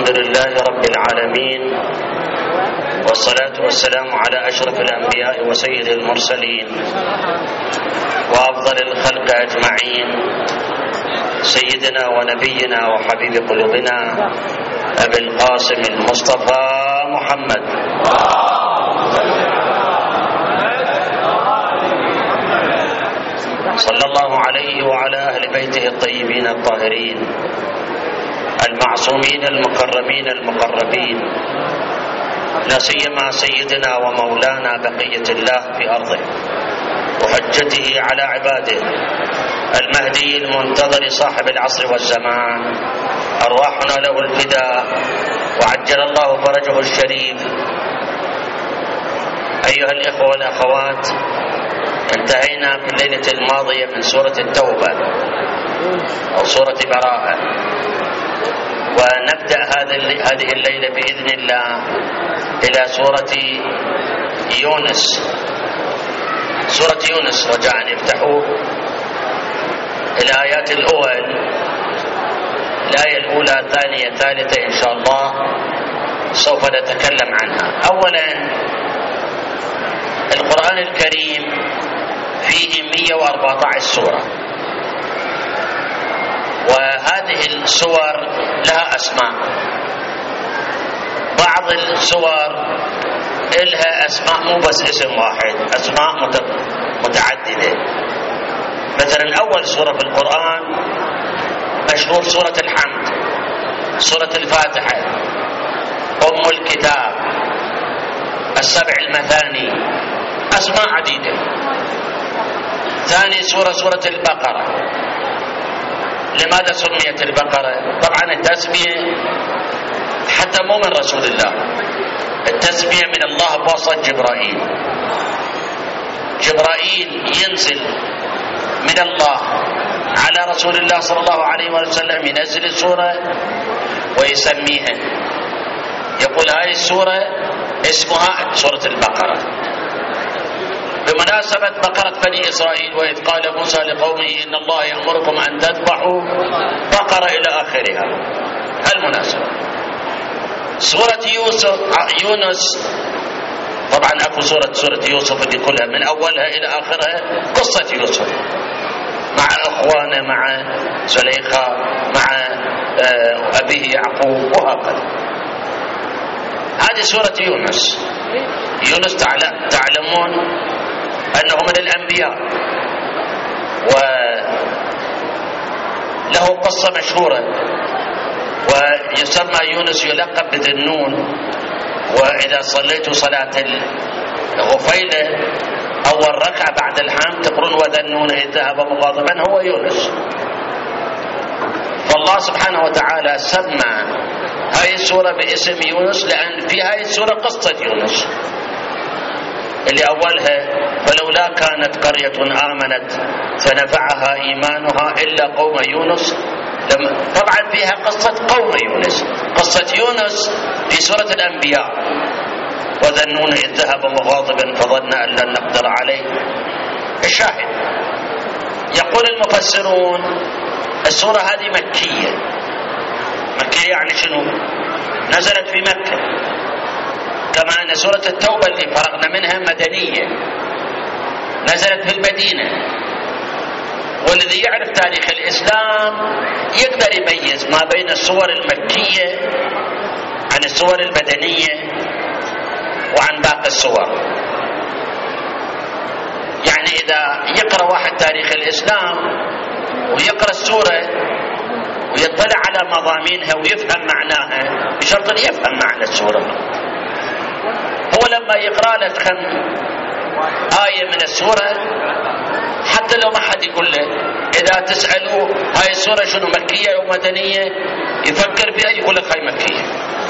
الحمد لله رب العالمين، والصلاة والسلام على أشرف الأنبياء وسيد المرسلين وأفضل الخلق أجمعين، سيدنا ونبينا وحبيب قلوبنا أبي القاسم المصطفى محمد صلى الله عليه وعلى أهل بيته الطيبين الطاهرين المعصومين المكرمين المقربين، لا سيما سيدنا ومولانا بقية الله في أرضه وحجته على عباده المهدي المنتظر صاحب العصر والزمان، أرواحنا له الفداء وعجل الله فرجه الشريف. أيها الإخوة والأخوات، انتهينا في الليلة الماضية من سورة التوبة أو سورة براءة، ونبدأ هذه الليلة بإذن الله إلى سورة يونس. سورة يونس رجاء افتحوا الآيات الأول، الآية الأولى الثانية الثالثة إن شاء الله سوف نتكلم عنها. أولا، القرآن الكريم فيه 114 سورة، وهذه السور لها أسماء. بعض السور لها أسماء مو بس اسم واحد، أسماء متعددة. مثلا أول سورة في القرآن مشهور سورة الحمد، سورة الفاتحة، أم الكتاب، السبع المثاني، أسماء عديدة. ثاني سورة البقرة. لماذا سميت البقرة؟ طبعا التسمية حتى مو من رسول الله، التسمية من الله بواسطة جبرائيل. جبرائيل ينزل من الله على رسول الله صلى الله عليه وسلم، ينزل السورة ويسميها، يقول هاي السورة اسمها سورة البقرة بمناسبة بقرة بني إسرائيل، وإذ قال موسى لقومه إن الله يأمركم أن تذبحوا بقرة إلى آخرها. المناسبة سورة يونس، طبعا أكو سورة يوسف اللي كلها من أولها إلى آخرها قصة يوسف مع أخوانه، مع زليخا، مع أبيه يعقوب، وهكذا. هذه سورة يونس. يونس تعلمون أنه من الأنبياء، وله قصة مشهورة، ويسمى يونس يلقب بذي النون. وإذا صليت صلاة الغفيلة أول ركعة بعد الحمد تقرون وذا النون إذ ذهب مغاضبا، هو يونس. فالله سبحانه وتعالى سمى هاي السورة باسم يونس لأن في هاي السورة قصة يونس اللي أولها فلولا كانت قرية آمنت فنفعها إيمانها إلا قوم يونس. طبعا فيها قصة قوم يونس. قصة يونس في سورة الأنبياء، وذا النون إذ ذهب مغاضبا فظن أن لن نقدر عليه. الشاهد، يقول المفسرون السورة هذه مكية. مكية يعني شنو؟ نزلت في مكة، كما أن سورة التوبة اللي فرغنا منها مدنية نزلت في المدينة. والذي يعرف تاريخ الإسلام يقدر يميز ما بين السور المكية عن السور المدنية وعن باقي السور. يعني إذا يقرأ واحد تاريخ الإسلام ويقرأ السورة ويطلع على مضامينها ويفهم معناها، بشرط أن يفهم معنى السورة. هو لما يقرأ لك آية من السورة، حتى لو ما حد يقول له، إذا تسألوه هاي السورة شنو مكية أو مدنية، يفكر فيها يقول لك هاي مكية،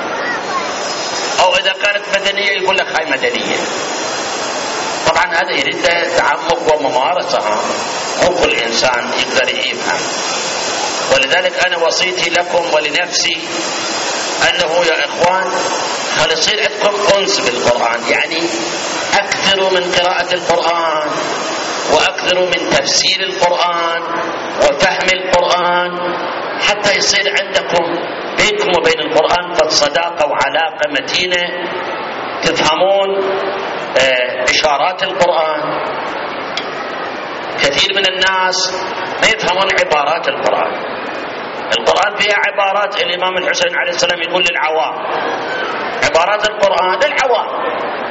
أو إذا كانت مدنية يقول لك هاي مدنية. طبعا هذا يريد تعمق وممارسة، مو كل إنسان يقدر يفهم. ولذلك أنا وصيتي لكم ولنفسي أنه يا إخوان خلي يصير عندكم أنس بالقرآن، يعني أكثروا من قراءة القرآن، وأكثروا من تفسير القرآن وفهم القرآن، حتى يصير عندكم بينكم وبين القرآن قد صداقة وعلاقة متينة، تفهمون إشارات القرآن. كثير من الناس ما يفهمون عبارات القرآن. القرآن فيها عبارات الإمام الحسين عليه السلام يقول للعوام، عبارات القرآن للعوام،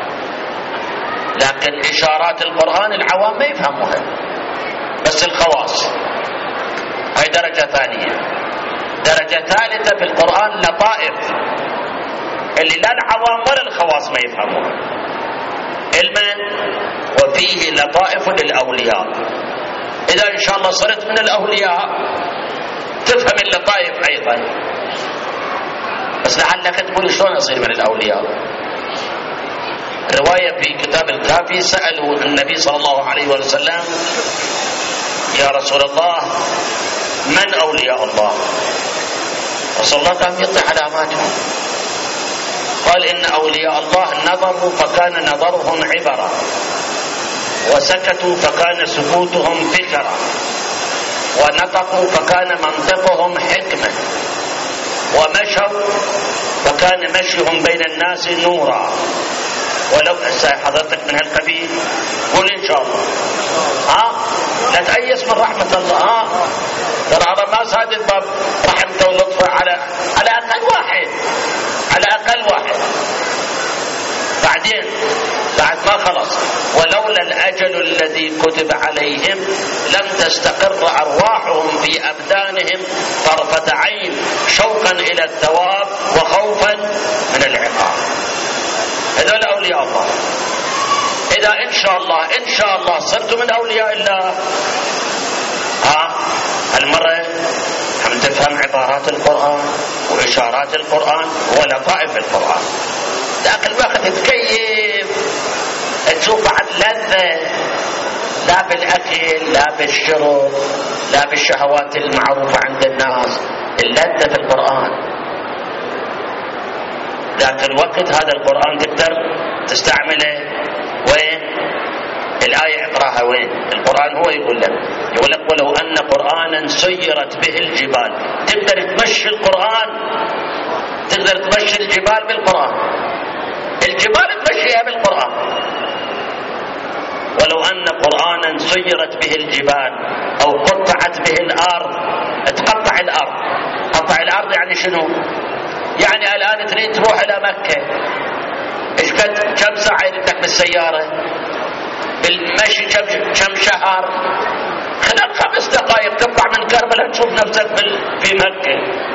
لكن إشارات القرآن العوام ما يفهموها، بس الخواص. هاي درجة ثانية. درجة ثالثة في القرآن لطائف اللي لا العوام ولا الخواص ما يفهموها. علما وفيه لطائف للأولياء. إذا إن شاء الله صرت من الأولياء تفهم اللطائف أيضا. بس لعلك تقول شلون أصير من الأولياء. رواية في كتاب الكافي سألوا النبي صلى الله عليه وسلم: يا رسول الله من أولياء الله؟ رسول الله قام يعطي علاماتهم. قال: إن أولياء الله نظروا فكان نظرهم عبرة، وسكتوا فكان سكوتهم فكرة، ونطقوا فكان منطقهم حكمة، ومشوا فكان مشيهم بين الناس نورا. ولو حضرتك من هالقبيل قول إن شاء الله. لا تأيس من رحمة الله. ترى هذا ما ساد الباب رحمته ولطفه على أقل واحد، على أقل واحد. بعدين بعد ما خلص: ولولا الأجل الذي كتب عليهم لم تستقر أرواحهم في أبدانهم طرفة عين، شوقا إلى الثواب وخوفا من العقاب. هذول أولياء الله. إذا إن شاء الله صرتم من أولياء الله، هالمرة هم تفهم عبارات القرآن وإشارات القرآن ولطائف القرآن. ذاك الوقت تكيف، تشوف بعد لذة، لا بالأكل لا بالشرب لا بالشهوات المعروفة عند الناس، اللذة في القرآن. ذاك الوقت هذا القرآن تقدر تستعمله وين؟ الآية اقراها وين؟ القرآن هو يقول لك ولو أن قرآنا سيرت به الجبال. تقدر تمشي القرآن، تقدر تمشي الجبال بالقرآن، الجبال تمشيها بالقرآن. ولو أن قرآنا سيرت به الجبال أو قطعت به الأرض. تقطع الأرض. قطع الأرض يعني شنو؟ يعني الآن تريد تروح إلى مكة، إيش قد كم ساعة يردك بالسيارة؟ بالمشي كم شهر؟ خلال 5 دقائق تطلع من كربلاء تشوف نفسك في مكة.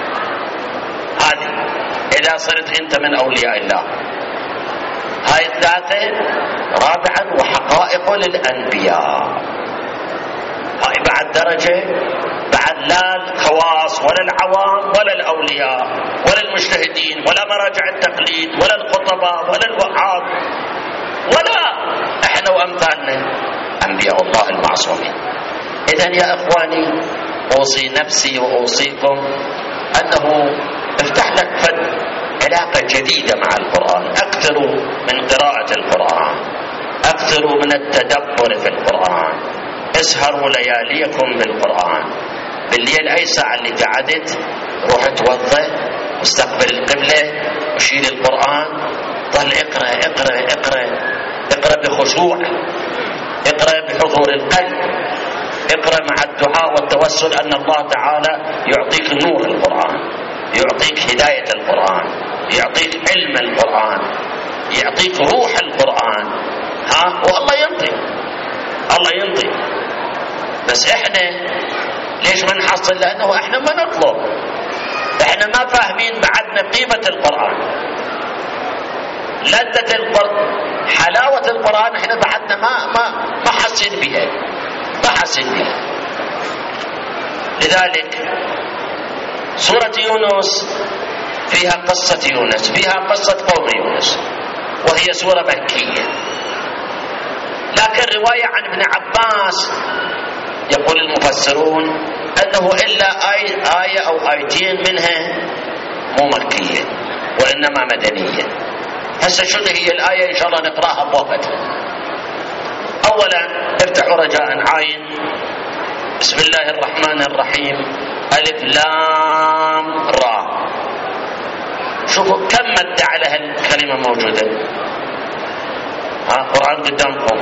هذه إذا صرت أنت من أولياء الله. هاي الثلاثة. رابعا وحقائق للأنبياء. هاي بعد درجة، بعد لا الخواص ولا العوام ولا الأولياء ولا المجتهدين ولا مراجع التقليد ولا الخطباء ولا الوعاظ ولا احنا وامثالنا، انبياء الله المعصومين. اذن يا اخواني اوصي نفسي واوصيكم انه افتح لك علاقة جديدة مع القرآن. اكثروا من قراءة القرآن، اكثروا من التدبر في القرآن، اسهروا لياليكم بالقرآن. بالليل اي ساعة اللي قعدت روح توضأ واستقبل القبلة وشيل القرآن، ظل اقرأ اقرأ اقرأ اقرأ بخشوع، اقرأ بحضور القلب، اقرأ مع الدعاء والتوسل أن الله تعالى يعطيك نور القرآن، يعطيك هداية القرآن، يعطيك علم القرآن، يعطيك روح القرآن. والله ينطي، الله ينطي. بس احنا ليش ما نحصل؟ لأنه احنا ما نطلب، احنا ما فاهمين بعدنا قيمة القرآن، لذة القرآن، حلاوة القرآن. احنا بعدنا ما حاسين بها، ما حاسين بها. لذلك سورة يونس فيها قصة يونس، فيها قصة قوم يونس، وهي سورة مكية. لكن رواية عن ابن عباس يقول المفسرون أنه إلا آية أو آيتين منها مو مكية وإنما مدنية. هسه شنو هي الآية؟ إن شاء الله نقرأها بوقتها. أولا افتحوا رجاء عين. بسم الله الرحمن الرحيم. ألف لام را. شوفوا كم مد على هالكلمة موجودة. قرآن قدامكم.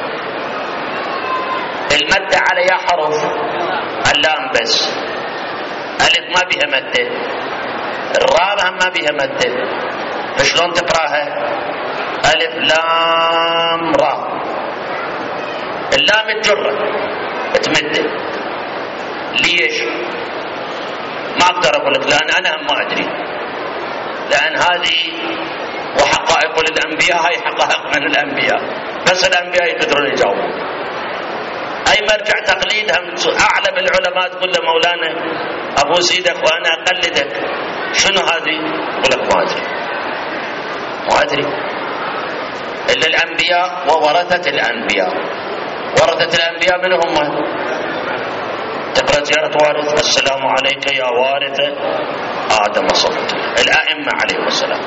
المد على يا حرف اللام بس، ألف ما بيها مدة، الراء هم ما بيها مدة، فشلون تقراها؟ ألف لام راء. اللام تجرة تمد. ليش؟ ما أقدر أقول لك، لأن أنا هم ما أدري، لأن هذه وحقائق للأنبياء هاي حقائق من الأنبياء، بس الأنبياء يقدرون يجاوبون. أي مرجع تقليد هم أعلم العلماء تقول له مولانا أبو سيدك وأنا أقلدك، شنو هذه؟ يقول لك ما أدري، ما أدري. إلا الأنبياء وورثة الأنبياء. ورثة الأنبياء من هم؟ تقرأ زيارة وارث، السلام عليك يا وارث آدم صلت، الأئمة عليهم السلام.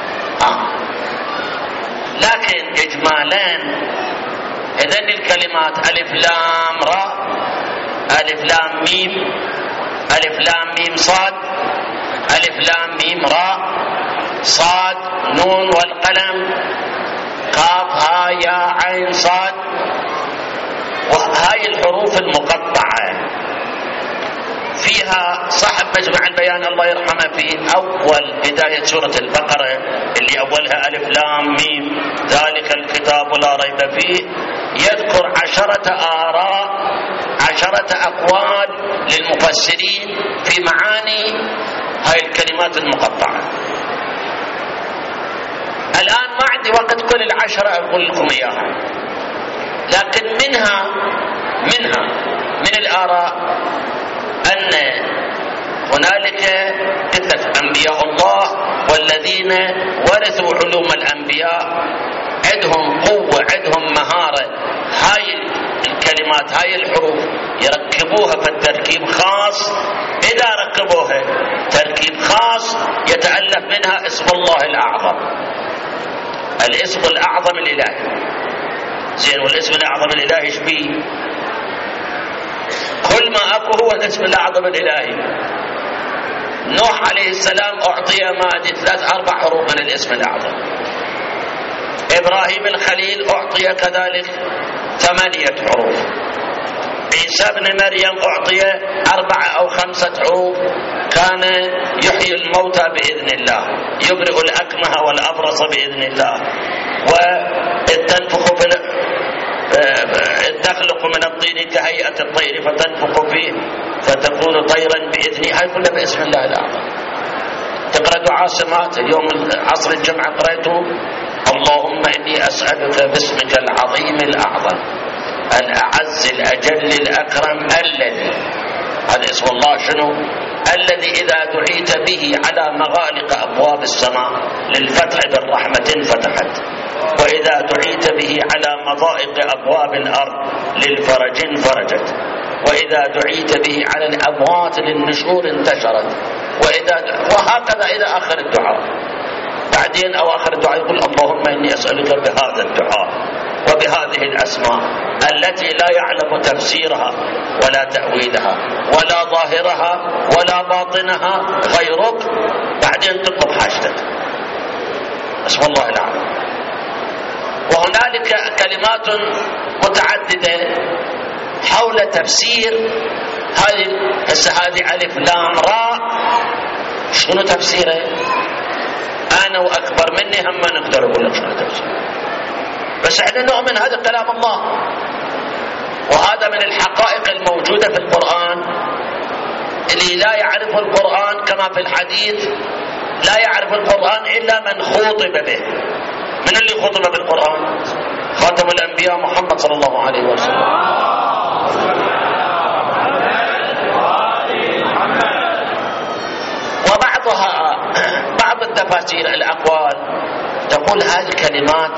لكن إجمالا إذن الكلمات ألف لام راء، ألف لام ميم، ألف لام ميم صاد، ألف لام ميم راء، صاد نون والقلم، قاف ها يا عين صاد. وهاي الحروف المقطعة فيها صاحب مجمع البيان الله يرحمه في أول بداية سورة البقرة اللي أولها ألف لام ميم ذلك الكتاب لا ريب فيه، يذكر 10 آراء 10 أقوال للمفسرين في معاني هاي الكلمات المقطعة. الآن ما عندي وقت كل 10 أقول لكم إياها، لكن منها من الآراء أن هنالك قلة أنبياء الله والذين ورثوا علوم الأنبياء عندهم قوة، عندهم مهارة، هاي الكلمات هاي الحروف يركبوها في التركيب خاص. إذا ركبوها تركيب خاص يتألف منها اسم الله الأعظم، الاسم الأعظم الإلهي. زين، والاسم الأعظم الإلهي ايش بيه؟ كل ما أكو هو الاسم الأعظم الإلهي. نوح عليه السلام أعطي ما أدري 3-4 حروف من الاسم الأعظم. إبراهيم الخليل أعطي كذلك 8 حروف. عيسى بن مريم أعطي 4 أو 5 حروف، كان يحيي الموتى بإذن الله، يبرئ الأكمه والأبرص بإذن الله، وتنفخ تخلق من الطين كهيئة الطير فتنفخ فيه فتكون طيرا بإذنه. هاي كلها باسم الله الأعظم. تقرأ دعاء سمات اليوم عصر الجمعة قرأته اللهم إني أسألك باسمك العظيم الأعظم الأعز الأجل الأكرم الذي، هذا اسم الله شنو؟ الذي إذا دعيت به على مغالق أبواب السماء للفتح بالرحمة فتحت، وإذا دعيت به على مضائق أبواب الأرض للفرج فرجت، وإذا دعيت به على الأموات للنشور انتشرت، وهكذا إلى آخر الدعاء. بعدين أواخر الدعاء يقول اللهم إني أسألك بهذا الدعاء وبهذه الأسماء التي لا يعلم تفسيرها ولا تأويلها ولا ظاهرها ولا باطنها غيرك، بعدين تطلب حاجتك. اسم الله الأعظم. وهنالك كلمات متعددة حول تفسير هذه ألف لام راء، شنو تفسيره؟ أنا وأكبر مني هم ما نقدر أقول لك شنو تفسيره، بس احنا نؤمن هذا كلام الله، وهذا من الحقائق الموجودة في القرآن. اللي لا يعرف القرآن كما في الحديث لا يعرف القرآن إلا من خوطب به. من اللي خطب بالقرآن؟ خاتم الأنبياء محمد صلى الله عليه وسلم. بعض التفاسير الأقوال تقول هذه الكلمات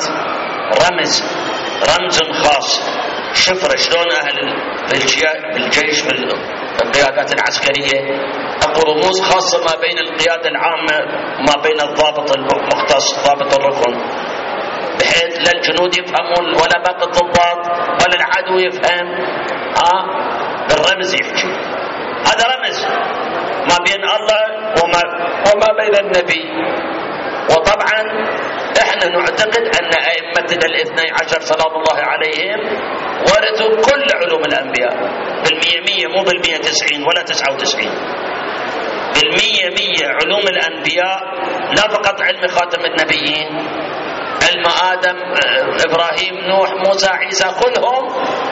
رمز خاص، شفرة شلون أهل بالجيش بالقيادات العسكرية أقول رموز خاصة ما بين القيادة العامة وما بين الضابط المختص ضابط الركن، بحيث لا الجنود يفهمون ولا باقي الضباط ولا العدو يفهم. بالرمز يحكي، هذا رمز ما بين الله وما بين النبي. وطبعا احنا نعتقد ان ائمتنا الاثني عشر سلام الله عليهم ورثوا كل علوم الانبياء بالمية، مو بالمية 90 ولا 99، بالمية علوم الانبياء، لا فقط علم خاتم النبيين، علم آدم، إبراهيم، نوح، موسى، عيسى، كلهم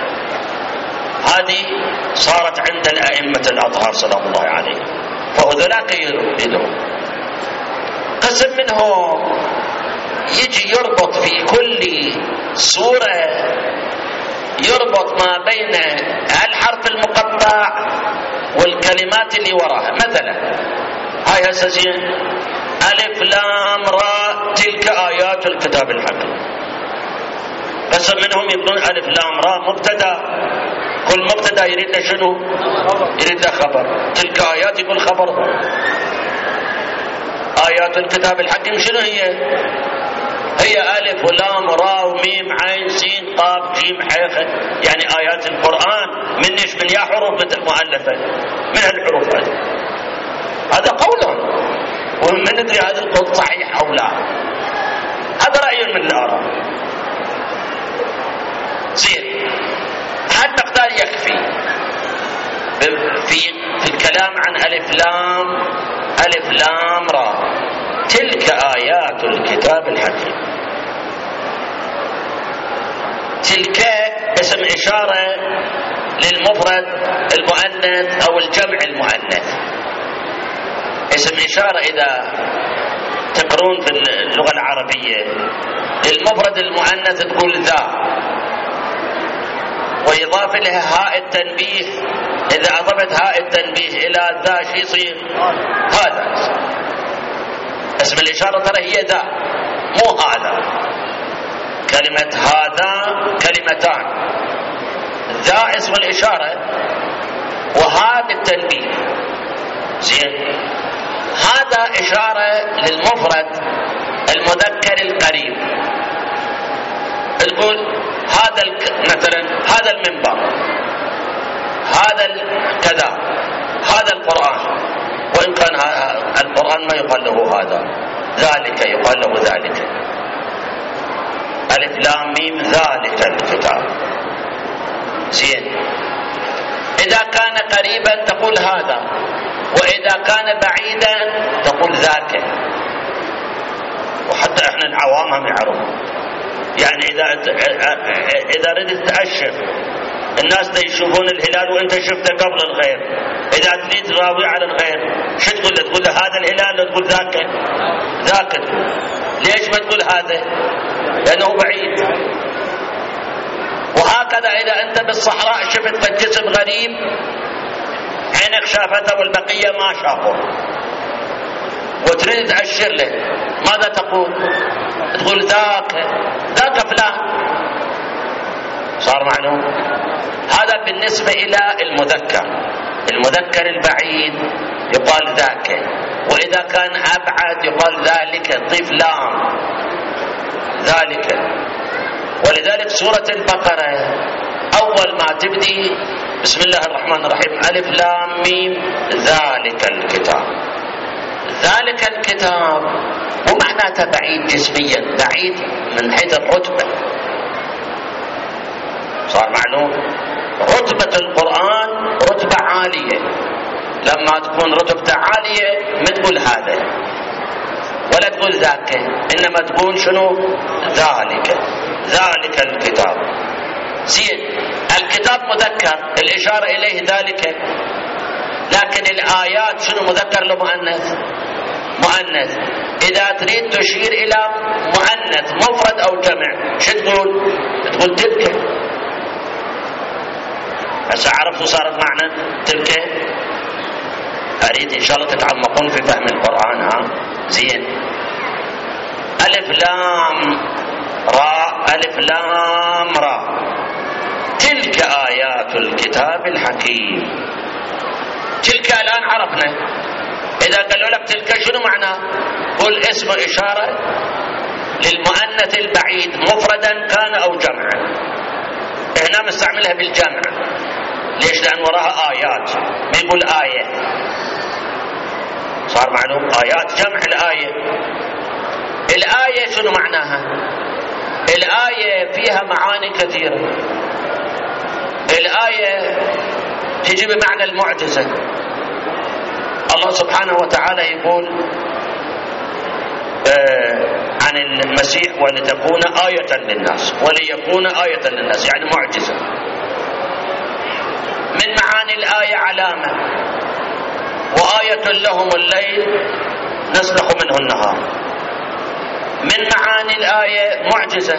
هذه صارت عند الأئمة الأطهار سلام الله عليهم، فهذولاك يدرون. قسم منهم يجي يربط في كل سورة، يربط ما بين الحرف المقطع والكلمات اللي وراها. مثلا هاي هسه ألف لام راء تلك آيات الكتاب الحكيم، قسم منهم يقولون ألف لام راء مبتدا، كل مبتدا يريد له شنو؟ يريد له خبر. تلك آيات يقول خبر. آيات الكتاب الحكيم شنو هي؟ هي ألف ولام راء وميم عين سين قاف جيم حيخ، يعني آيات القرآن من يا حروف مؤلفة من هالحروف هذا قولهم، ومن ندري هذا القول صحيح أو لا، هذا رأي من الآراء. زين، هذا مقدار يكفي في الكلام عن ألف لام را تلك آيات الكتاب الحكيم. تلك اسم إشارة للمفرد المؤنث أو الجمع المؤنث، اسم إشارة إذا تقرون في اللغة العربية للمفرد المؤنث تقول ذا، ويضاف لها هاء التنبيه، إذا أضفت هاء التنبيه إلى ذا شي يصير هذا. اسم الإشارة ترى هي ذا مو هذا. كلمة هذا كلمتان، ذا اسم الإشارة وهذا التنبيه. زين، هذا إشارة للمفرد المذكر القريب، تقول هذا مثلا هذا المنبر، هذا كذا، هذا القرآن، وإن كان القرآن ما يقال له هذا، ذلك يقال له ذلك. ألف لام ميم ذلك الكتاب. زين، إذا كان قريبا تقول هذا، وإذا كان بعيدا تقول ذاك. وحتى احنا العوام هم يعرفون، يعني إذا ردت تأشر الناس يشوفون الهلال وانت شفته قبل الغير، إذا تريد تراوي على الغير شو تقول له؟ تقول له هذا الهلال ولا تقول ذاك؟ ليش ما تقول هذا؟ لأنه بعيد. وهكذا إذا أنت بالصحراء شفت جسم غريب عينك شافته والبقية ما شافه وتريد تأشر له، ماذا تقول؟ تقول ذاك فلان. صار معلوم؟ هذا بالنسبة إلى المذكر البعيد يقال ذاك، وإذا كان أبعد يقال ذلك، ضيف لام ذلك. ولذلك سورة البقرة أول ما تبدي بسم الله الرحمن الرحيم ألف لام ميم ذلك الكتاب. ذلك الكتاب مو معناته بعيد جسميا، بعيد من حيث الرتبة. صار معلوم؟ رتبة القرآن رتبة عالية، لما تكون رتبة عالية ما تقول هذا ولا تقول ذاك، إنما تقول شنو؟ ذلك الكتاب. زين، الكتاب مذكر الإشارة إليه ذلك، لكن الآيات شنو مذكر له مؤنث. إذا تريد تشير إلى مؤنث مفرد أو جمع شو تقول تلك. هسه عرفتوا صارت معنى تلك؟ أريد إن شاء الله تتعمقون في فهم القرآن. ها زين، ألف لام راء ألف لام راء تلك آيات الكتاب الحكيم. تلك الآن عرفنا، إذا قالوا لك تلك شنو معناه؟ قل اسم إشارة للمؤنث البعيد مفردا كان أو جمعا. هنا مستعملها بالجمع، ليش؟ لأن وراها آيات، ما يقول آية. صار معلوم؟ آيات جمع الآية. الآية شنو معناها؟ الآية فيها معاني كثيرة. الآية تجي بمعنى المعجزة. الله سبحانه وتعالى يقول عن المسيح ولتكون آية للناس، وليكون آية للناس يعني معجزة. من معاني الآية علامة، وآية لهم الليل نسلخ منه النهار. من معاني الآية معجزة،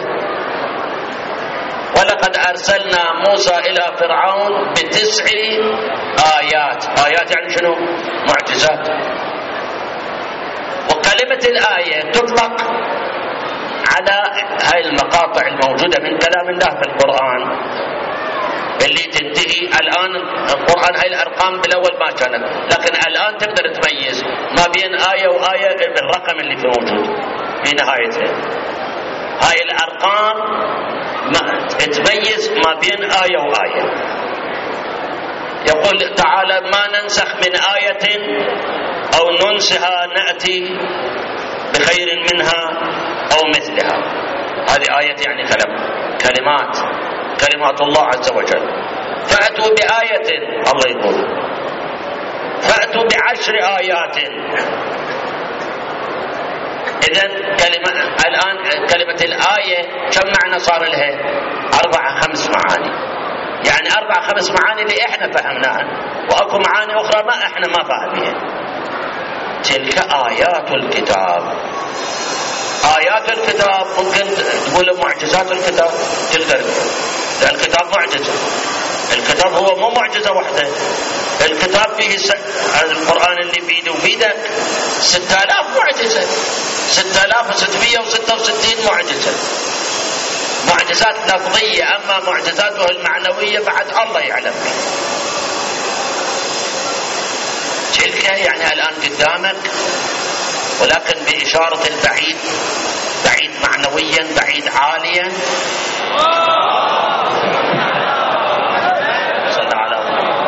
ولقد أرسلنا موسى إلى فرعون ب9 آيات. آيات يعني شنو؟ معجزات. وكلمة الآية تطلق على هاي المقاطع الموجودة من كلام الله في القرآن اللي تنتهي الآن. القرآن هاي الأرقام بالأول ما كانت، لكن الآن تقدر تميز ما بين آية وآية بالرقم اللي في موجود في نهايتها. هاي الأرقام تميز ما بين آية وآية. يقول تعالى ما ننسخ من آية أو ننسها نأتي بخير منها أو مثلها. هذه آية يعني كلمات الله عز وجل. فأتوا بآية، الله يقول فأتوا ب10 آيات. إذن الآن كلمة الآية كم معنى صار لها؟ 4-5 معاني. يعني 4-5 معاني اللي إحنا فهمناها، وأكو معاني أخرى ما إحنا ما فاهمين. تلك آيات الكتاب. آيات الكتاب ممكن تقول معجزات الكتاب، تقدر تقول لأن الكتاب معجزة. الكتاب هو مو معجزة واحدة، الكتاب فيه القرآن اللي بيدي وبيدك 6000 معجزة، 6666 معجزة. معجزات لفظية، أما معجزاته المعنوية بعد الله يعلم. تلك يعني الآن قدامك، ولكن بإشارة البعيد، بعيد معنويا، بعيد عاليا. صلى على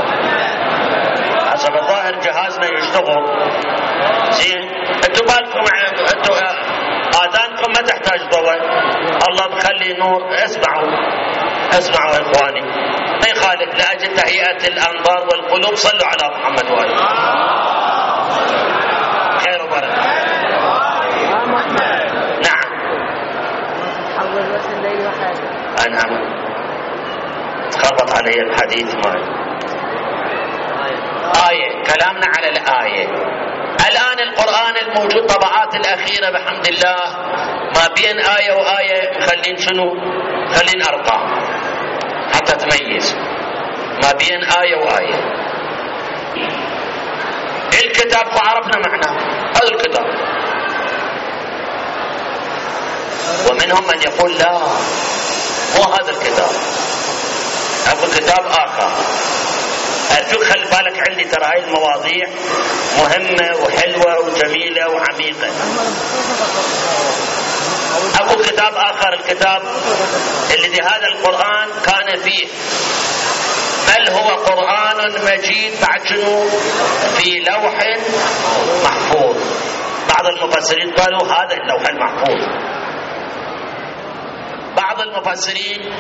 حسب الظاهر جهازنا يشتغل زين. انتوا بالكم، انتوا آذانكم ما تحتاج ضوء، الله بخلي نور. اسمعوا يا اخواني، ما يخالف لأجل تهيئة الأنظار والقلوب. صلوا على محمد وآله. خير وبركة. نعم. نعم. تخربط علي الحديث مالي. آية، كلامنا على الآية. الآن القرآن الموجود طبعات الأخيرة بحمد الله ما بين آية وآية مخلين شنو؟ مخلين أرقام حتى تميز ما بين آية وآية. الكتاب عرفنا معناه، هذا الكتاب. ومنهم من يقول لا، مو هذا الكتاب، أكو كتاب آخر. أرجوك خلي بالك عندي، ترى هاي المواضيع مهمة وحلوة وجميلة وعميقة. أكو كتاب آخر، الكتاب الذي هذا القرآن كان فيه، بل هو قرآن مجيد بعد شنو؟ في لوح محفوظ. بعض المفسرين قالوا هذا اللوح المحفوظ. بعض المفسرين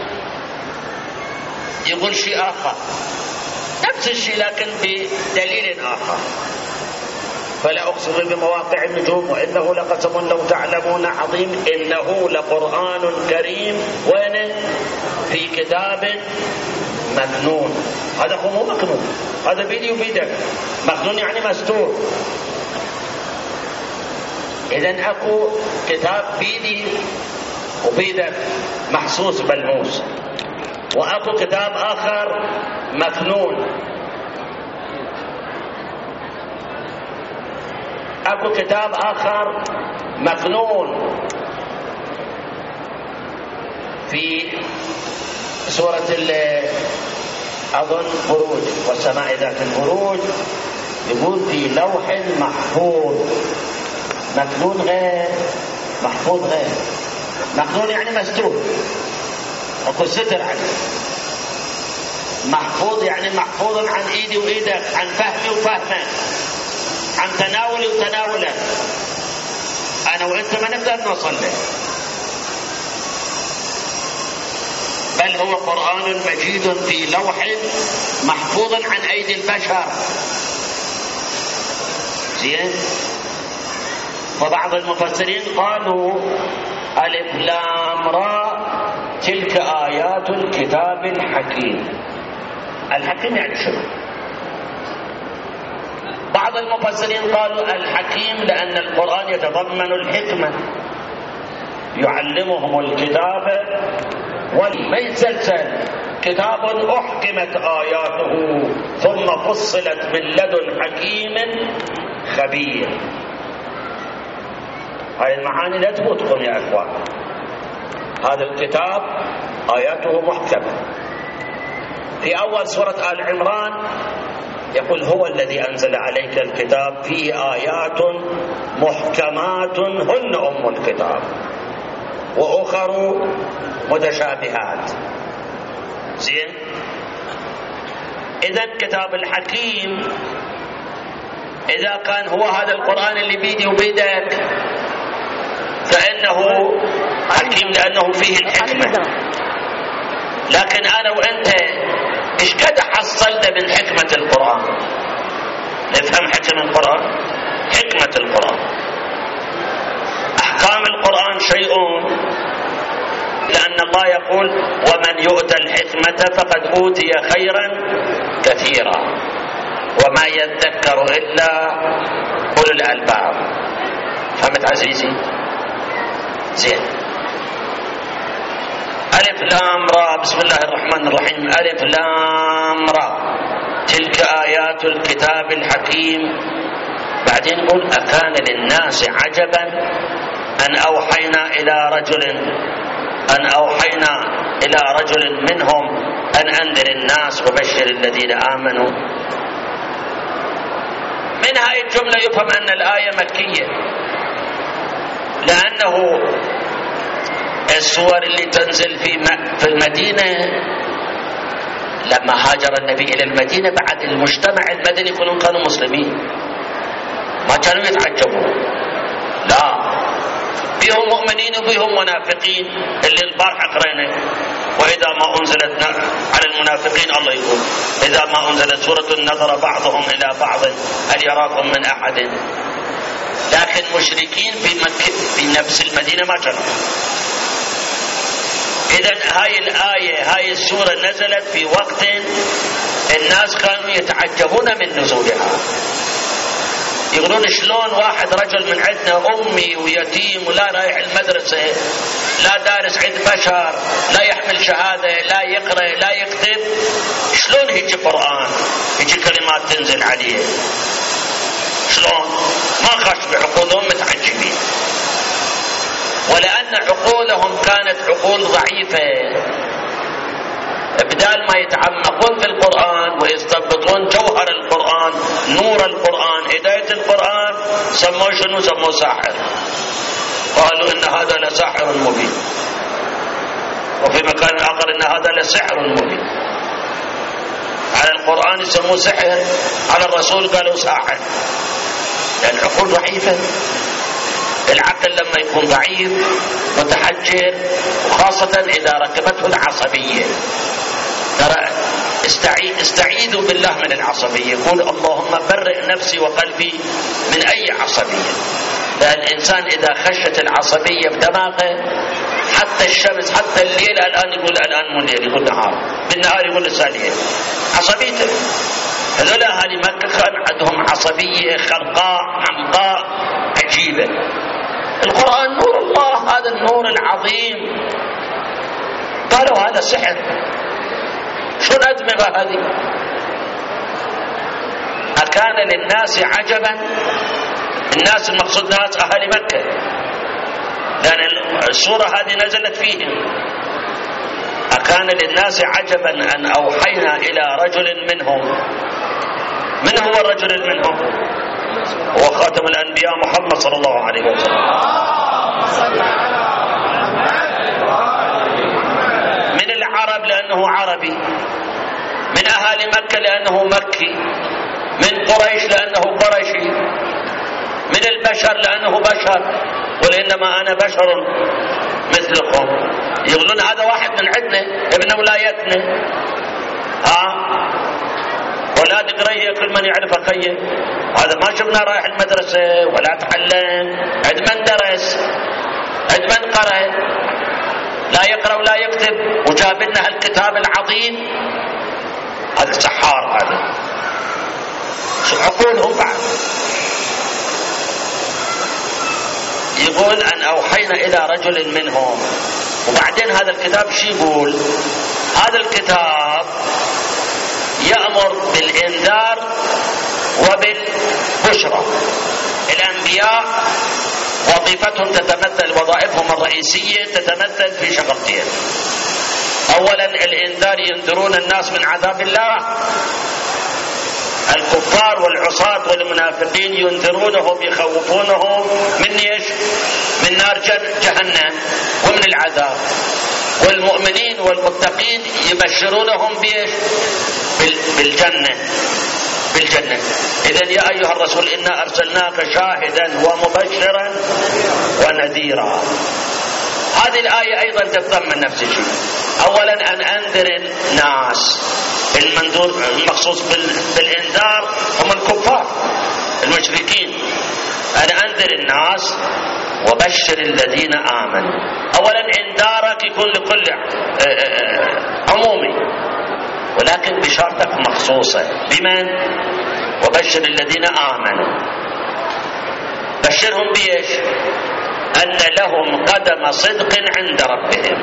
يقول شيء آخر، نفس الشيء لكن بدليل آخر. فلا أقسم بمواقع النجوم وإنه لقسم لو تعلمون عظيم إنه لقرآن كريم. وين؟ في كتاب مكنون. هذا هو مو مكنون، هذا بيدي وبيدك. مكنون يعني مستور. إذن أكو كتاب بيدي وبيدك محسوس ملموس، وأكو كتاب آخر مكنون. أكو كتاب آخر مكنون في سورة أظن بروج، والسماء ذات البروج، يقول في لوح محفوظ. مكنون غير، محفوظ غير. مكنون يعني مستور، أكو ستر عنه. محفوظ يعني محفوظ عن إيدي وإيدك، عن فهمي وفهمك، عن تناولي وتناولك. أنا وأنت ما نقدر نوصل له، بل هو قرآن مجيد في لوح محفوظ عن أيدي البشر. زين. وبعض المفسرين قالوا ألف لام را تلك آيات الكتاب الحكيم. الحكيم يعني شنو؟ بعض المفسرين قالوا الحكيم لأن القرآن يتضمن الحكمة، يعلمهم الكتاب ما يتسلسل، كتاب أحكمت آياته ثم فصلت من لدن حكيم خبير. هاي المعاني لا تفوتكم يا أخوان. هذا الكتاب آياته محكمة. في أول سورة آل عمران يقول هو الذي أنزل عليك الكتاب فيه آيات محكمات هن أم الكتاب وأخر متشابهات. زين. إذا كتاب الحكيم إذا كان هو هذا القرآن اللي بيدي وبيدك فإنه حكيم لأنه فيه الحكمة. لكن أنا وأنت إيش قد حصلنا من حكمة القرآن؟ نفهم حكمة القرآن؟ حكمة القرآن، أحكام القرآن شيء، لأن الله يقول ومن يؤتى الحكمة فقد أوتي خيرا كثيرا وما يذكر إلا أولو الألباب. فهمت عزيزي؟ زين. ألف لام را، بسم الله الرحمن الرحيم. ألف لام را تلك آيات الكتاب الحكيم. بعدين يقول أكان للناس عجبا أن أوحينا إلى رجل منهم أن أنذر الناس وبشر الذين آمنوا. من هذه الجملة يفهم أن الآية مكية، لأنه السور اللي تنزل في المدينة لما هاجر النبي إلى المدينة بعد المجتمع المدني كلهم كانوا مسلمين، ما كانوا يتعجبون، لا، بيهم مؤمنين وبيهم منافقين اللي البارحة قرأنا وإذا ما أنزلت على المنافقين الله يقول إذا ما أنزلت سورة نظر بعضهم إلى بعض هل يراكم من أحد. لكن مشركين في نفس المدينة ما كانوا. إذن هاي الآية هاي السورة نزلت في وقت الناس كانوا يتعجبون من نزولها، يقولون شلون واحد رجل من عندنا أمي ويتيم ولا رايح المدرسة لا دارس عند بشر لا يحمل شهادة لا يقرأ لا يكتب، شلون يجي قرآن يجي كلمات تنزل عليه؟ شلون؟ ما خش بعقولهم متعجبين. ولأن عقولهم كانت عقول ضعيفة، بدال ما يتعمقون في القرآن ويستنبطون جوهر القرآن نور القرآن هداية القرآن سموه شنو؟ سموه ساحر. قالوا إن هذا لساحر مبين، وفي مكان آخر إن هذا لسحر مبين. على القرآن يسموه سحر، على الرسول قالوا ساحر، لأن العقول ضعيفة. العقل لما يكون ضعيف متحجر، وخاصة إذا ركبته العصبية. ترى استعيذوا بالله من العصبية، يقول اللهم برئ نفسي وقلبي من أي عصبية. لأن الإنسان إذا خشت العصبية بدماغه حتى الشمس حتى الليل الآن يقول الآن مو الليل يقول نهار، بالنهار يقول لسالية عصبيته. هذول أهل مكة كان عندهم عصبية خرقاء حمقاء عجيبة. القرآن نور الله، هذا النور العظيم، قالوا هذا سحر. شو الأدمغة هذه؟ أكان للناس عجبا، الناس المقصود ناس أهل مكة، لأن السورة هذه نزلت فيهم. أكان للناس عجبا أن أوحينا إلى رجل منهم. من هو الرجل منهم؟ هو خاتم الأنبياء محمد صلى الله عليه وسلم. من العرب لأنه عربي، من أهل مكة لأنه مكي، من قريش لأنه قرشي، من البشر لأنه بشر. قل إنما أنا بشر مثلكم. يقولون هذا واحد من عندنا ابن ولايتنا، ولا تقريه كل من يعرف أخيه. هذا ما شفنا رايح المدرسة ولا تعلم، عند من درس، عند من قرأ، لا يقرأ ولا يكتب، وجاب لنا هالكتاب العظيم. هذا سحار، هذا عقولهم بعد. يقول أن أوحينا إلى رجل منهم. وبعدين هذا الكتاب شو يقول؟ هذا الكتاب يأمر بالإنذار وبالبشرى. الأنبياء وظائفهم الرئيسية تتمثل في شغلتين. أولا الإنذار، ينذرون الناس من عذاب الله. الكفار والعصاة والمنافقين ينذرونهم يخوفونهم من ايش؟ من نار جهنم ومن العذاب. والمؤمنين والمتقين يبشرونهم بايش؟ بالجنة. إذن يا أيها الرسول إنا أرسلناك شاهدا ومبشرا ونذيرا. هذه الآية أيضا تتضمن نفس الشيء. أولا أن أنذر الناس، المنذور المخصوص بالإنذار هم الكفار المشركين. أنا أنذر الناس وبشر الذين آمنوا. أولا إنذارك يكون لكل عمومي، ولكن بشرطك مخصوصة. بمن؟ وبشر الذين آمنوا. بشرهم بيش؟ أن لهم قدم صدق عند ربهم.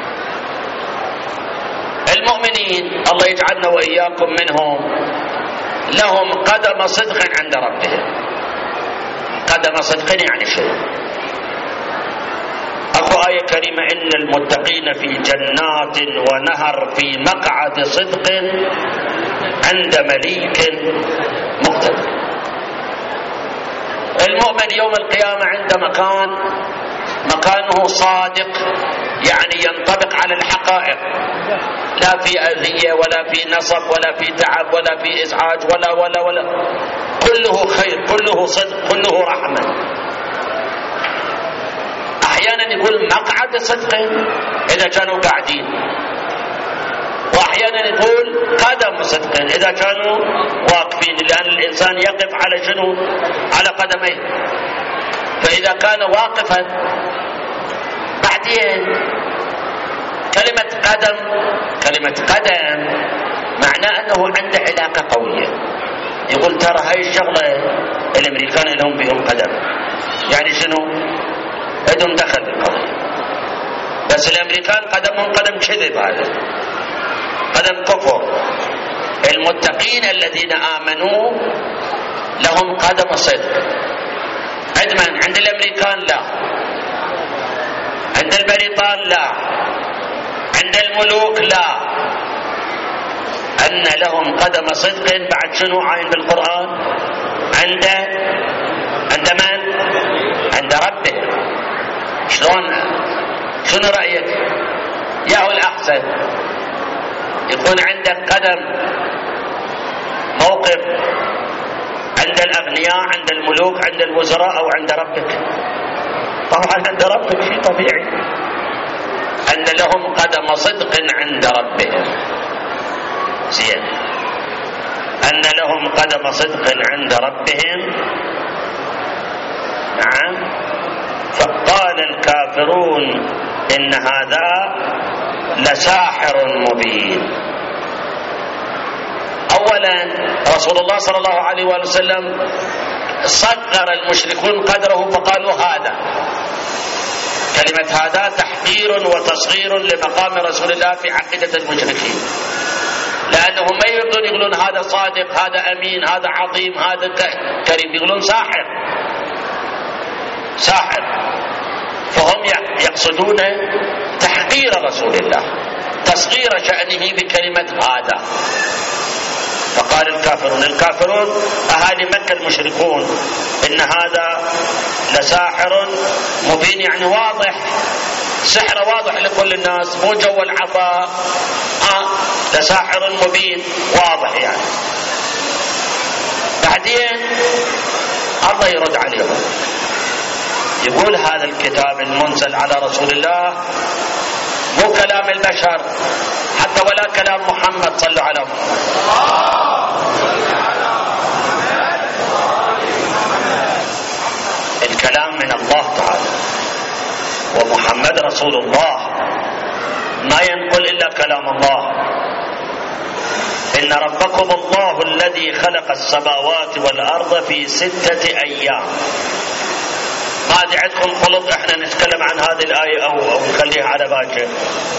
المؤمنين الله يجعلنا وإياكم منهم، لهم قدم صدق عند ربهم. قدم صدق يعني شيء. أخو آية كريمة: إن المتقين في جنات ونهر في مقعد صدق عند مليك مقتدر. المؤمن يوم القيامة عند مكانه صادق، يعني ينطبق على الحقائق، لا في أذية ولا في نصب ولا في تعب ولا في إزعاج ولا كله خير، كله صدق، كله رحمة. أحيانا يقول مقعد صدق إذا كانوا قاعدين، وأحيانا يقول قدم صدق إذا كانوا واقفين، لأن الإنسان يقف على شنو؟ على قدميه. فإذا كان واقفا بعدين كلمة قدم معناه أنه عنده علاقة قوية. يقول ترى هاي الشغلة الأمريكان لهم بهم قدم، يعني شنو؟ بدهم دخل بالقضية. بس الأمريكان قدمهم قدم كذب، هذا قدم كفر. المتقين الذين آمنوا لهم قدم صدق. عند من؟ عند الأمريكان لا، عند البريطان لا، عند الملوك لا. أن لهم قدم صدق بعد شنو عاين بالقرآن؟ عند من؟ عند ربهم. شلون؟ شنو رأيك؟ يا هو الأحسن يكون عندك قدم موقف عند الأغنياء، عند الملوك، عند الوزراء، أو عند ربك؟ طبعا عند ربك، شيء طبيعي. أن لهم قدم صدق عند ربهم. زين، أن لهم قدم صدق عند ربهم. نعم. فقال الكافرون إن هذا لساحر مبين. أولا رسول الله صلى الله عليه وسلم صغر المشركون قدره فقالوا هذا. كلمة هذا تحقير وتصغير لمقام رسول الله في عقيدة المشركين، لأنهم ما يريدون يقولون هذا صادق، هذا أمين، هذا عظيم، هذا كريم. يقولون ساحر. فهم يقصدون تحقير رسول الله، تصغير شأنه بكلمة هذا. فقال الكافرون أهالي مكة المشركون إن هذا لساحر مبين، يعني واضح، سحر واضح لكل الناس، مو جو العفا. لساحر مبين واضح يعني. بعدين الله يرد عليهم يقول هذا الكتاب المنزل على رسول الله مو كلام البشر حتى ولا كلام محمد، صلوا على الكلام من الله تعالى، ومحمد رسول الله ما ينقل إلا كلام الله. إن ربكم الله الذي خلق السماوات والأرض في 6 أيام. ما أدري عندكم خلط إحنا نتكلم عن هذه الآية أو نخليها على باكر.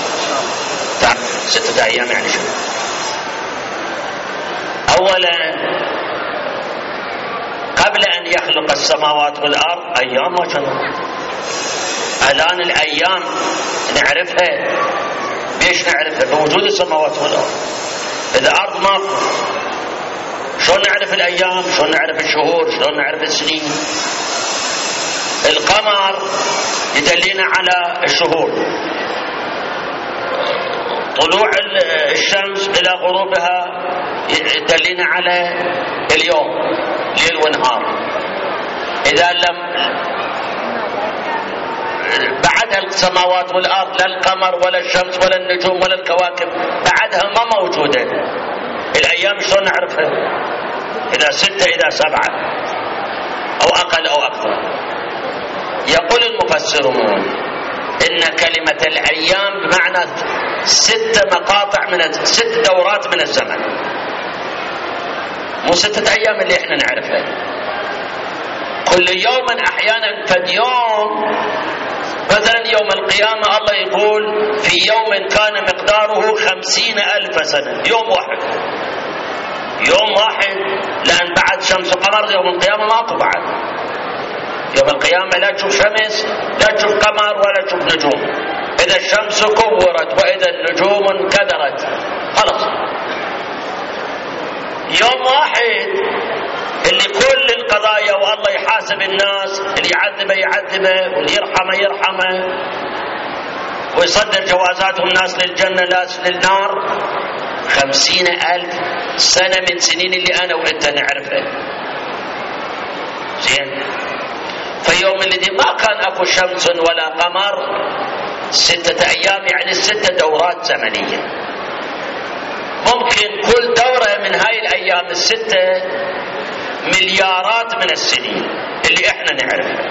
6 أيام يعني شو؟ أولا قبل أن يخلق السماوات والأرض أيام ما كانوا. الآن الأيام نعرفها، ليش نعرفها؟ بوجود السماوات والأرض. إذا أرض ماكو شلون نعرف الأيام؟ شلون نعرف الشهور؟ شلون نعرف السنين؟ القمر يدلنا على الشهور، طلوع الشمس إلى غروبها يدلنا على اليوم، ليل ونهار. إذا لم بعدها السماوات والأرض لا القمر ولا الشمس ولا النجوم ولا الكواكب بعدها ما موجودة، الأيام شلون نعرفها؟ إذا 6 إذا 7 أو أقل أو أكثر. يقول المفسرون إن كلمة الأيام بمعنى 6 مقاطع من 6 دورات من الزمن، مو 6 أيام اللي إحنا نعرفها. كل يوم أحيانا قد يوم، مثلا يوم القيامة الله يقول في يوم كان مقداره 50,000 سنة، يوم واحد، يوم واحد، لأن بعد شمس وقمر يوم القيامة ماكو بعد. يوم القيامة لا تشوف شمس لا تشوف قمر ولا تشوف نجوم. إذا الشمس كورت وإذا النجوم انكدرت خلاص. يوم واحد اللي كل القضايا والله يحاسب الناس، اللي يعذبه واللي يرحمه ويصدر جوازاتهم ناس للجنة ناس للنار. 50,000 سنة من سنين اللي أنا وإنت نعرفها. زين، فيوم الذي ما كان أكو شمس ولا قمر 6 أيام يعني 6 دورات زمنية. ممكن كل دورة من هاي الأيام 6 مليارات من السنين اللي احنا نعرفها.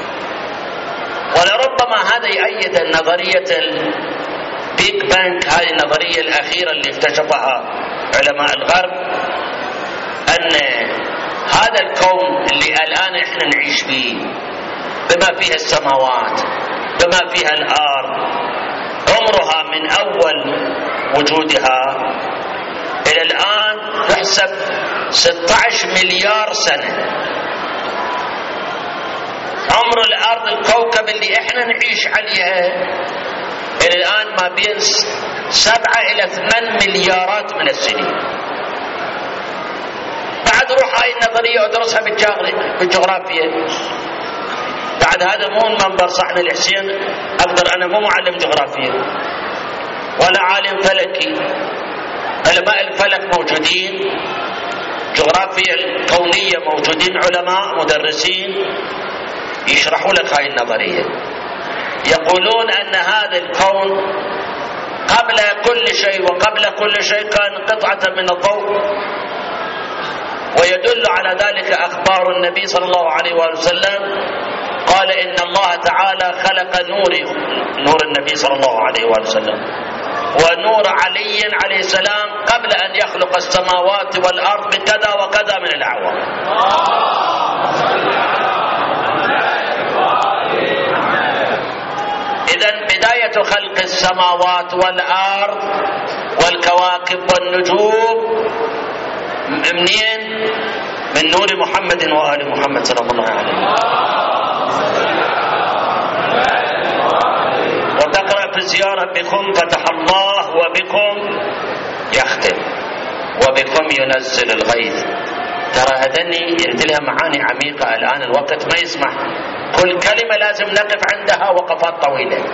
ولربما هذا يؤيد نظرية البيج بانج، هذه النظرية الأخيرة اللي اكتشفها علماء الغرب، أن هذا الكون اللي الآن احنا نعيش فيه بما فيها السماوات بما فيها الأرض عمرها من أول وجودها إلى الآن تحسب 16 مليار سنة. عمر الأرض الكوكب اللي احنا نعيش عليها إلى الآن ما بين 7 إلى 8 مليارات من السنين. بعد روح هاي النظرية أدرسها بالجغرافيا. بعد هذا مو المنبر صحن الحسين أقدر، أنا مو معلم جغرافيا ولا عالم فلكي. علماء الفلك موجودين، جغرافيا الكونية موجودين، علماء مدرسين يشرحوا لك هاي النظرية. يقولون أن هذا الكون قبل كل شيء وقبل كل شيء كان قطعة من الضوء، ويدل على ذلك أخبار النبي صلى الله عليه وسلم. قال إن الله تعالى خلق نور النبي صلى الله عليه وسلم ونور علي عليه السلام قبل أن يخلق السماوات والأرض بكذا وكذا من الأعوام. إذن بداية خلق السماوات والأرض والكواكب والنجوم منين؟ من نور محمد وآل محمد صلى الله عليه وسلم. وتقرأ في الزيارة بكم فتح الله وبكم يختم وبكم ينزل الغيث. ترى هذني يرد لها معاني عميقة. الآن الوقت ما يسمح كل كلمة لازم نقف عندها وقفات طويلة.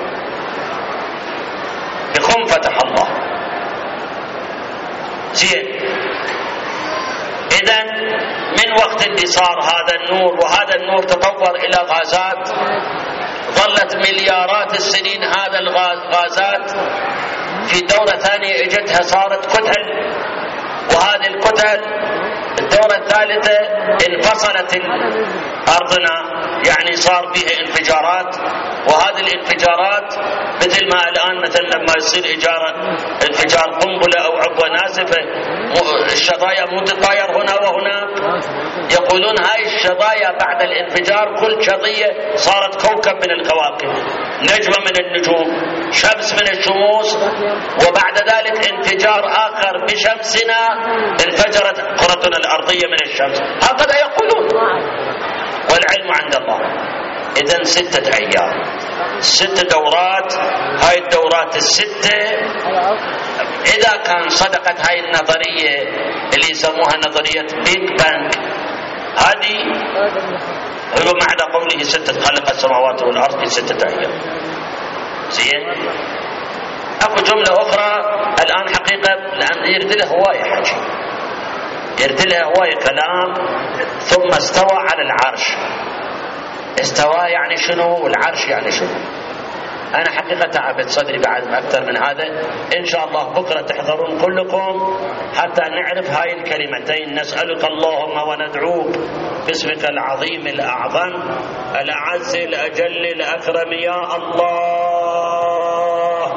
بكم فتح الله. زين، إذن من من وقت اللي صار هذا النور وهذا النور تطور إلى غازات، ظلت مليارات السنين هذا الغازات في دورة ثانية اجتها صارت كتل، وهذه الكتل الدورة الثالثة انفصلت أرضنا، يعني صار فيها انفجارات، وهذه الانفجارات مثل ما الآن مثل لما يصير انفجار قنبلة أو عبوة ناسفة الشظايا مو تتطاير هنا وهناك، يقولون هاي الشظايا بعد الانفجار كل شظية صارت كوكب من الكواكب، نجمة من النجوم، شمس من الشموس، وبعد ذلك انفجار آخر بشمسنا انفجرت كرتنا الأرضية من الشمس، هكذا يقولون، والعلم عند الله. إذن 6 أيام 6 دورات، هاي الدورات ال6 إذا كان صدقت هاي النظرية اللي يسموها نظرية بيج بانج، هذه هو معنى قوله 6 خلق السماوات والأرض في 6 أيام. زين، أكو جملة أخرى الآن حقيقة لأن يرد له هواية حكي، يرد له هواية كلام. ثم استوى على العرش، استوى يعني شنو والعرش يعني شنو؟ أنا حقيقة تعبت صدري بعد أكثر من هذا. إن شاء الله بكرة تحضرون كلكم حتى نعرف هاي الكلمتين. نسألك اللهم وندعوك باسمك العظيم الأعظم الأعز الأجل الأكرم يا الله،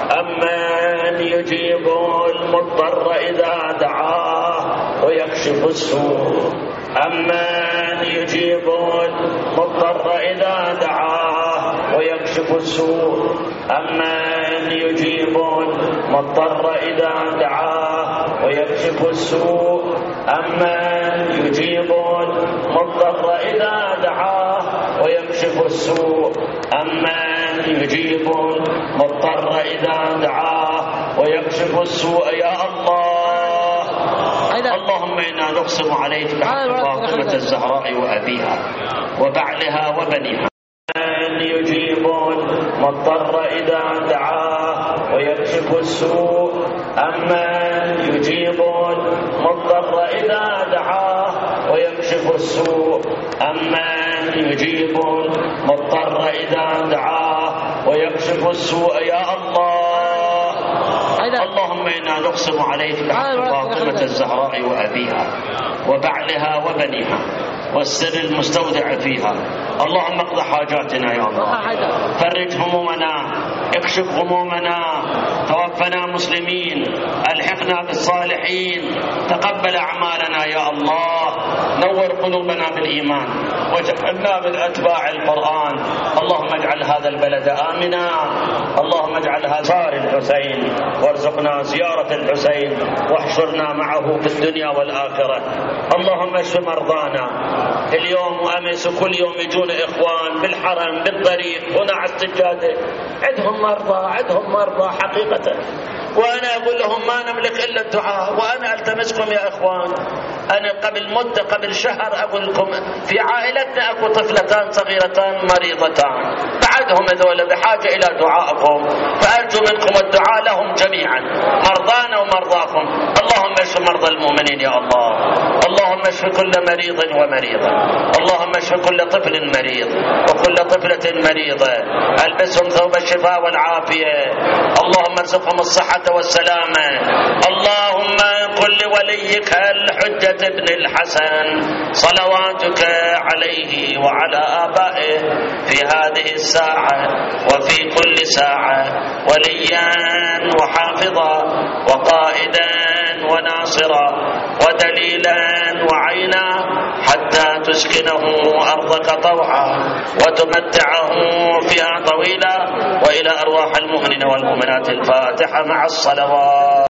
أمن يجيب المضطر إذا دعاه ويكشف السوء، أمن يجيب المضطر إذا دعاه ويكشف السوء، أمن يجيب المضطر إذا دعاه ويكشف السوء، أمن يجيب المضطر إذا دعاه ويكشف السوء، أمن يجيب المضطر إذا دعاه ويكشف السوء يا الله. اللهم إنا نقسم عليك بحق فاطمة الزهراء وأبيها وبعلها وبنيها، أن يجيب المضطر إذا دعاه ويكشف السوء، أمن يجيب المضطر إذا دعاه ويكشف السوء، أمن يجيب المضطر إذا دعاه ويكشف السوء يا الله. اللهم إنا نقسم عليك بحق فاطمة الزهراء وأبيها وبعلها وبنيها والسر المستودع فيها، اللهم اقض حاجاتنا يا الله، فرج همومنا، اكشف غمومنا، توفنا مسلمين، الحقنا بالصالحين، تقبل أعمالنا يا الله، نور قلوبنا بالإيمان واجعلنا من أتباع القرآن. اللهم اجعل هذا البلد آمنا، اللهم اجعل هذا زار الحسين وارزقنا زيارة الحسين واحشرنا معه في الدنيا والآخرة. اللهم اشف مرضانا اليوم وأمس وكل يوم يجون إخوان بالحرم بالطريق هنا على السجادة، عندهم مرضى حقيقة، وأنا أقول لهم ما نملك إلا الدعاء، وأنا ألتمسكم يا إخوان. أنا قبل شهر أقول لكم في عائلتنا أكو طفلتان صغيرتان مريضتان، بعدهم هذول بحاجة إلى دعائكم، فأرجو منكم الدعاء لهم جميعا، مرضانا ومرضاكم. اللهم اشف مرضى المؤمنين يا الله، اللهم اشف كل مريض ومريضة، اللهم اشف كل طفل مريض وكل طفلة مريضة، ألبسهم ثوب الشفاء والعافية، اللهم ارزقهم الصحة والسلامة. اللهم قل لوليك الحجة ابن الحسن صلواتك عليه وعلى آبائه في هذه الساعة وفي كل ساعة وليا وحافظا وقائدا وناصرا ودليلا وعينا، حتى تسكنه أرضك طوعا وتمتعه فيها طويلا، وإلى أرواح المؤمنين والمؤمنات الفاتحة مع الصلوات.